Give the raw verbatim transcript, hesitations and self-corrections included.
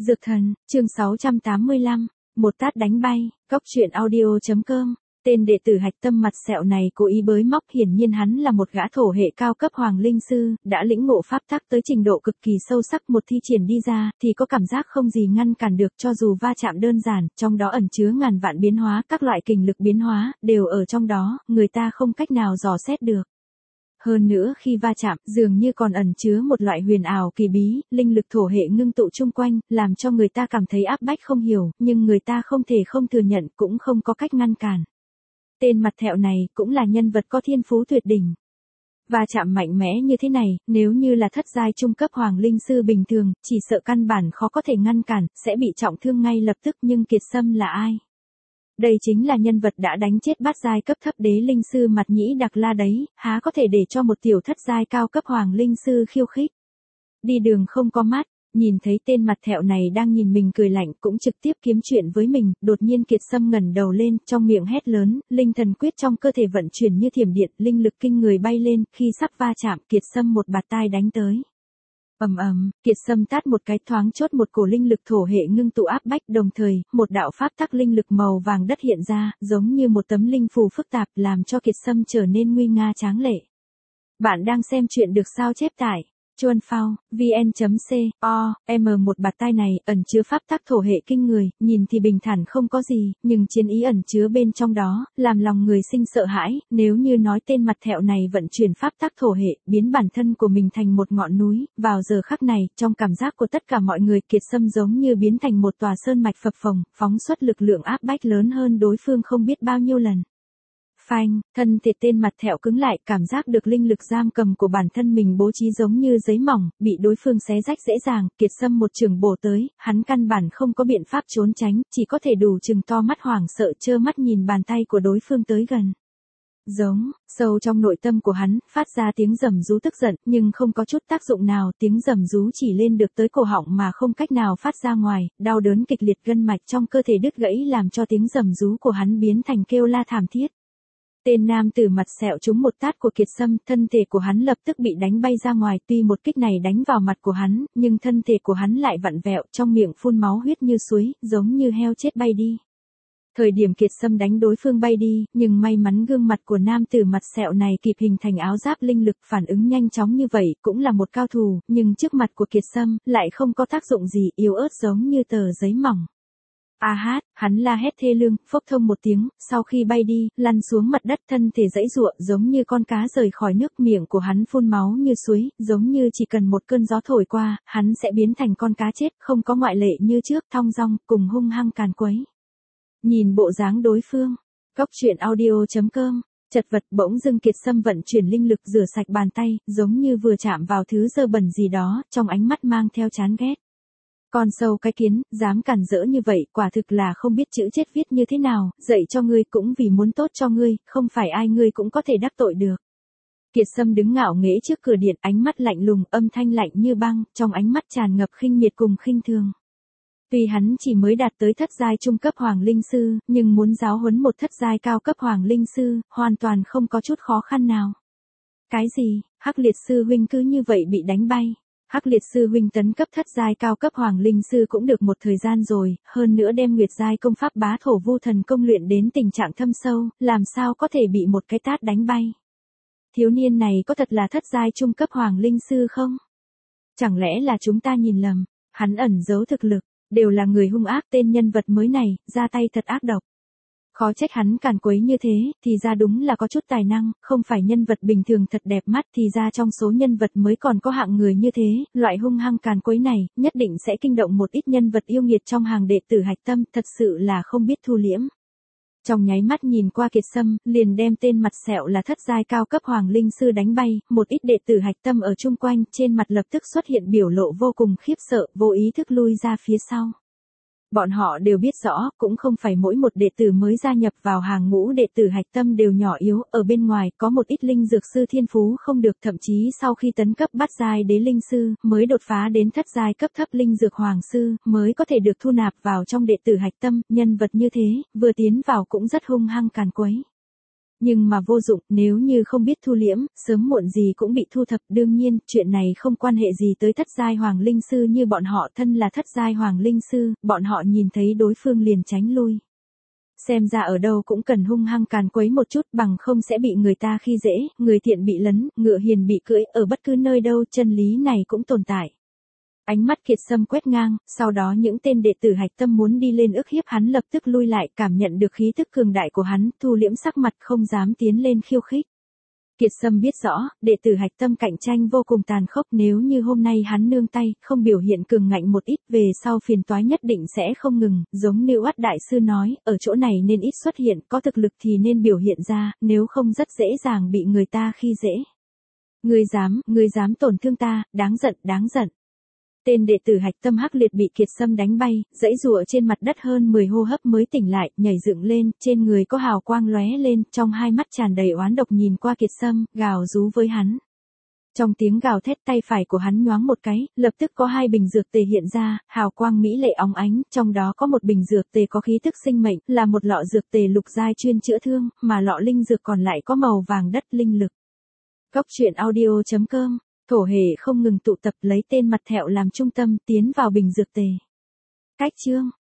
Dược thần, chương sáu trăm tám mươi lăm, một tát đánh bay, góc truyện audio chấm com. Tên đệ tử hạch tâm mặt sẹo này cố ý bới móc, hiển nhiên hắn là một gã thổ hệ cao cấp hoàng linh sư, đã lĩnh ngộ pháp tắc tới trình độ cực kỳ sâu sắc, một thi triển đi ra thì có cảm giác không gì ngăn cản được, cho dù va chạm đơn giản, trong đó ẩn chứa ngàn vạn biến hóa, các loại kình lực biến hóa đều ở trong đó, người ta không cách nào dò xét được. Hơn nữa khi va chạm, dường như còn ẩn chứa một loại huyền ảo kỳ bí, linh lực thổ hệ ngưng tụ chung quanh, làm cho người ta cảm thấy áp bách không hiểu, nhưng người ta không thể không thừa nhận, cũng không có cách ngăn cản. Tên mặt thẹo này cũng là nhân vật có thiên phú tuyệt đỉnh. Va chạm mạnh mẽ như thế này, nếu như là thất giai trung cấp hoàng linh sư bình thường, chỉ sợ căn bản khó có thể ngăn cản, sẽ bị trọng thương ngay lập tức, nhưng Kiệt Sâm là ai? Đây chính là nhân vật đã đánh chết bát giai cấp thấp đế linh sư Mặt Nhĩ Đặc La đấy, há có thể để cho một tiểu thất giai cao cấp hoàng linh sư khiêu khích. Đi đường không có mắt, nhìn thấy tên mặt thẹo này đang nhìn mình cười lạnh, cũng trực tiếp kiếm chuyện với mình, đột nhiên Kiệt Sâm ngẩng đầu lên, trong miệng hét lớn, linh thần quyết trong cơ thể vận chuyển như thiểm điện, linh lực kinh người bay lên, khi sắp va chạm, Kiệt Sâm một bạt tai đánh tới. Ầm ầm, Kiệt Sâm tát một cái thoáng chốt một cổ linh lực thổ hệ ngưng tụ áp bách, đồng thời, một đạo pháp tắc linh lực màu vàng đất hiện ra, giống như một tấm linh phù phức tạp, làm cho Kiệt Sâm trở nên nguy nga tráng lệ. Bạn đang xem chuyện được sao chép tải Chuan Phao, vn.co, m một bạt tai này, ẩn chứa pháp tắc thổ hệ kinh người, nhìn thì bình thản không có gì, nhưng chiến ý ẩn chứa bên trong đó, làm lòng người sinh sợ hãi, nếu như nói tên mặt thẹo này vận chuyển pháp tắc thổ hệ, biến bản thân của mình thành một ngọn núi, vào giờ khắc này, trong cảm giác của tất cả mọi người, Kiệt Sâm giống như biến thành một tòa sơn mạch phập phồng, phóng xuất lực lượng áp bách lớn hơn đối phương không biết bao nhiêu lần. Phanh, thân thể tên mặt thẹo cứng lại, cảm giác được linh lực giam cầm của bản thân mình bố trí giống như giấy mỏng, bị đối phương xé rách dễ dàng, Kiệt Sâm một trường bổ tới, hắn căn bản không có biện pháp trốn tránh, chỉ có thể đủ chừng to mắt hoảng sợ trơ mắt nhìn bàn tay của đối phương tới gần. Giống, sâu trong nội tâm của hắn, phát ra tiếng rầm rú tức giận, nhưng không có chút tác dụng nào, tiếng rầm rú chỉ lên được tới cổ họng mà không cách nào phát ra ngoài, đau đớn kịch liệt gân mạch trong cơ thể đứt gãy làm cho tiếng rầm rú của hắn biến thành kêu la thảm thiết. Tên nam tử mặt sẹo trúng một tát của Kiệt Sâm, thân thể của hắn lập tức bị đánh bay ra ngoài, tuy một kích này đánh vào mặt của hắn, nhưng thân thể của hắn lại vặn vẹo, trong miệng phun máu huyết như suối, giống như heo chết bay đi. Thời điểm Kiệt Sâm đánh đối phương bay đi, nhưng may mắn gương mặt của nam tử mặt sẹo này kịp hình thành áo giáp linh lực, phản ứng nhanh chóng như vậy, cũng là một cao thủ, nhưng trước mặt của Kiệt Sâm, lại không có tác dụng gì, yếu ớt giống như tờ giấy mỏng. A hát, hắn la hét thê lương, phốc thông một tiếng, sau khi bay đi, lăn xuống mặt đất, thân thể giãy giụa, giống như con cá rời khỏi nước, miệng của hắn phun máu như suối, giống như chỉ cần một cơn gió thổi qua, hắn sẽ biến thành con cá chết, không có ngoại lệ như trước, thong dong, cùng hung hăng càn quấy. Nhìn bộ dáng đối phương, góc truyện audio chấm com, chật vật, bỗng dưng Kiệt Sâm vận chuyển linh lực rửa sạch bàn tay, giống như vừa chạm vào thứ dơ bẩn gì đó, trong ánh mắt mang theo chán ghét. Con sâu cái kiến, dám cản rỡ như vậy, quả thực là không biết chữ chết viết như thế nào, dạy cho ngươi cũng vì muốn tốt cho ngươi, không phải ai ngươi cũng có thể đắc tội được. Kiệt Sâm đứng ngạo nghễ trước cửa điện, ánh mắt lạnh lùng, âm thanh lạnh như băng, trong ánh mắt tràn ngập khinh miệt cùng khinh thường. Tuy hắn chỉ mới đạt tới thất giai trung cấp hoàng linh sư, nhưng muốn giáo huấn một thất giai cao cấp hoàng linh sư, hoàn toàn không có chút khó khăn nào. Cái gì, Hắc Liệt sư huynh cứ như vậy bị đánh bay? Hắc Liệt sư huynh tấn cấp thất giai cao cấp hoàng linh sư cũng được một thời gian rồi, hơn nữa đem Nguyệt giai công pháp Bá Thổ Vu Thần công luyện đến tình trạng thâm sâu, làm sao có thể bị một cái tát đánh bay? Thiếu niên này có thật là thất giai trung cấp hoàng linh sư không? Chẳng lẽ là chúng ta nhìn lầm? Hắn ẩn giấu thực lực, đều là người hung ác, tên nhân vật mới này, ra tay thật ác độc. Khó trách hắn càn quấy như thế, thì ra đúng là có chút tài năng, không phải nhân vật bình thường thật đẹp mắt, thì ra trong số nhân vật mới còn có hạng người như thế, loại hung hăng càn quấy này, nhất định sẽ kinh động một ít nhân vật yêu nghiệt trong hàng đệ tử hạch tâm, thật sự là không biết thu liễm. Trong nháy mắt nhìn qua Kiệt Sâm, liền đem tên mặt sẹo là thất giai cao cấp hoàng linh sư đánh bay, một ít đệ tử hạch tâm ở chung quanh, trên mặt lập tức xuất hiện biểu lộ vô cùng khiếp sợ, vô ý thức lui ra phía sau. Bọn họ đều biết rõ, cũng không phải mỗi một đệ tử mới gia nhập vào hàng ngũ đệ tử hạch tâm đều nhỏ yếu, ở bên ngoài có một ít linh dược sư thiên phú không được, thậm chí sau khi tấn cấp bát giai đế linh sư, mới đột phá đến thất giai cấp thấp linh dược hoàng sư, mới có thể được thu nạp vào trong đệ tử hạch tâm, nhân vật như thế, vừa tiến vào cũng rất hung hăng càn quấy. Nhưng mà vô dụng, nếu như không biết thu liễm, sớm muộn gì cũng bị thu thập. Đương nhiên, chuyện này không quan hệ gì tới thất giai hoàng linh sư như bọn họ, thân là thất giai hoàng linh sư, bọn họ nhìn thấy đối phương liền tránh lui. Xem ra ở đâu cũng cần hung hăng càn quấy một chút, bằng không sẽ bị người ta khi dễ, người thiện bị lấn, ngựa hiền bị cưỡi, ở bất cứ nơi đâu chân lý này cũng tồn tại. Ánh mắt Kiệt Sâm quét ngang, sau đó những tên đệ tử hạch tâm muốn đi lên ức hiếp hắn lập tức lui lại, cảm nhận được khí tức cường đại của hắn, thu liễm sắc mặt không dám tiến lên khiêu khích. Kiệt Sâm biết rõ, đệ tử hạch tâm cạnh tranh vô cùng tàn khốc, nếu như hôm nay hắn nương tay, không biểu hiện cường ngạnh một ít, về sau phiền toái nhất định sẽ không ngừng, giống như Uất đại sư nói, ở chỗ này nên ít xuất hiện, có thực lực thì nên biểu hiện ra, nếu không rất dễ dàng bị người ta khi dễ. Ngươi dám, ngươi dám tổn thương ta, đáng giận, đáng giận. Tên đệ tử hạch tâm hắc liệt bị Kiệt Sâm đánh bay, giãy giụa trên mặt đất hơn mười hô hấp mới tỉnh lại, nhảy dựng lên, trên người có hào quang lóe lên, trong hai mắt tràn đầy oán độc nhìn qua Kiệt Sâm, gào rú với hắn. Trong tiếng gào thét tay phải của hắn nhoáng một cái, lập tức có hai bình dược tề hiện ra, hào quang mỹ lệ óng ánh, trong đó có một bình dược tề có khí tức sinh mệnh, là một lọ dược tề lục giai chuyên chữa thương, mà lọ linh dược còn lại có màu vàng đất linh lực. Cốc truyện audio chấm com. Thổ hề không ngừng tụ tập lấy tên mặt thẹo làm trung tâm tiến vào bình dược tề. Cách chương